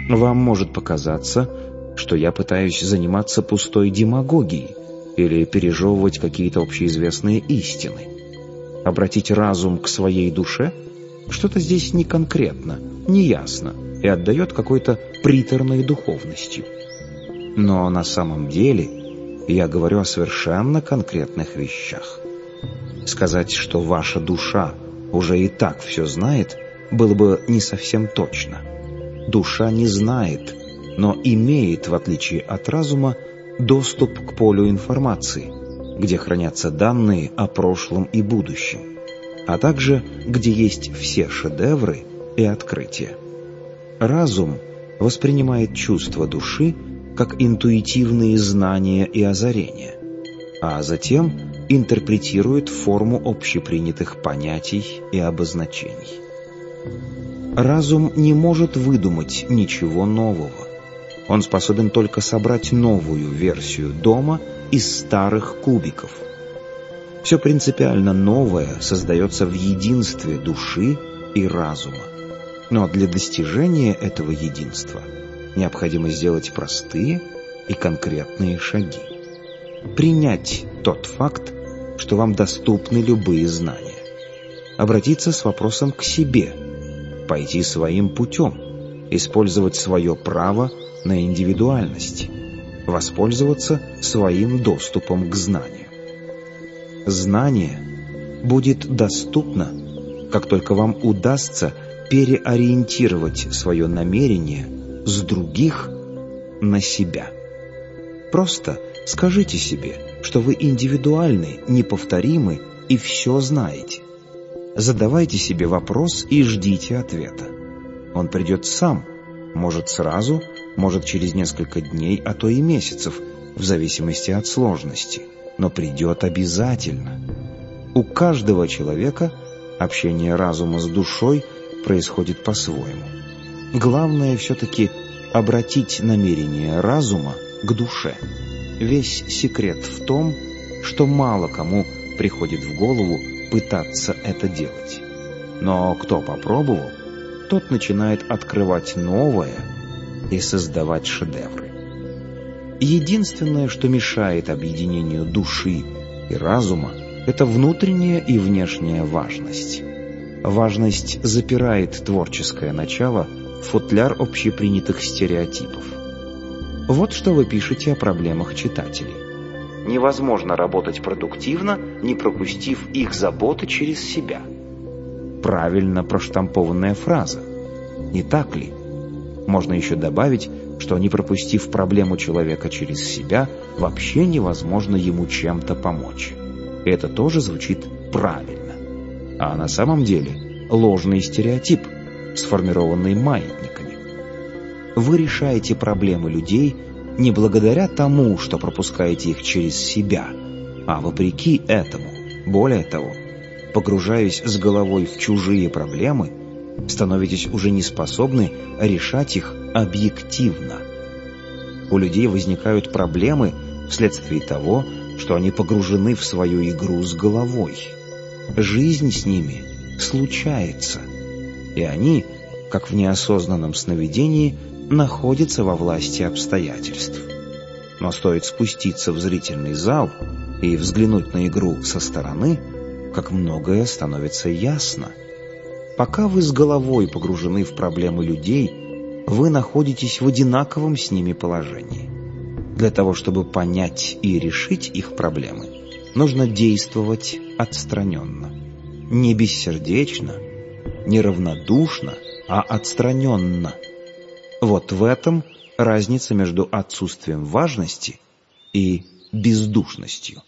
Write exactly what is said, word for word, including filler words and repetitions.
Вам может показаться, что я пытаюсь заниматься пустой демагогией или пережевывать какие-то общеизвестные истины. Обратить разум к своей душе? Что-то здесь не конкретно, не ясно и отдает какой-то приторной духовностью. Но на самом деле я говорю о совершенно конкретных вещах. Сказать, что ваша душа уже и так все знает, было бы не совсем точно. Душа не знает, но имеет, в отличие от разума, доступ к полю информации, где хранятся данные о прошлом и будущем, а также где есть все шедевры и открытия. Разум воспринимает чувства души как интуитивные знания и озарения, а затем интерпретирует форму общепринятых понятий и обозначений. Разум не может выдумать ничего нового. Он способен только собрать новую версию дома из старых кубиков. Все принципиально новое создается в единстве души и разума. Но для достижения этого единства необходимо сделать простые и конкретные шаги. Принять тот факт, что вам доступны любые знания. Обратиться с вопросом к себе, пойти своим путем, использовать свое право на индивидуальность, воспользоваться своим доступом к знанию. Знание будет доступно, как только вам удастся переориентировать свое намерение с других на себя. Просто скажите себе, что вы индивидуальны, неповторимы и все знаете. Задавайте себе вопрос и ждите ответа. Он придет сам, может сразу, может через несколько дней, а то и месяцев, в зависимости от сложности, но придет обязательно. У каждого человека общение разума с душой происходит по-своему. Главное все-таки обратить намерение разума к душе. Весь секрет в том, что мало кому приходит в голову пытаться это делать. Но кто попробовал, тот начинает открывать новое и создавать шедевры. Единственное, что мешает объединению души и разума, это внутренняя и внешняя важность. Важность запирает творческое начало в футляр общепринятых стереотипов. Вот что вы пишете о проблемах читателей. Невозможно работать продуктивно, не пропустив их заботы через себя. Правильно проштампованная фраза. Не так ли? Можно еще добавить, что не пропустив проблему человека через себя, вообще невозможно ему чем-то помочь. И это тоже звучит правильно. А на самом деле ложный стереотип, сформированный маятниками. Вы решаете проблемы людей не благодаря тому, что пропускаете их через себя, а вопреки этому. Более того, погружаясь с головой в чужие проблемы, становитесь уже не способны решать их объективно. У людей возникают проблемы вследствие того, что они погружены в свою игру с головой. Жизнь с ними случается, и они, как в неосознанном сновидении, находятся во власти обстоятельств. Но стоит спуститься в зрительный зал и взглянуть на игру со стороны, как многое становится ясно. Пока вы с головой погружены в проблемы людей, вы находитесь в одинаковом с ними положении. Для того, чтобы понять и решить их проблемы, нужно действовать отстраненно. Не бессердечно, не равнодушно, а отстраненно. Вот в этом разница между отсутствием важности и бездушностью.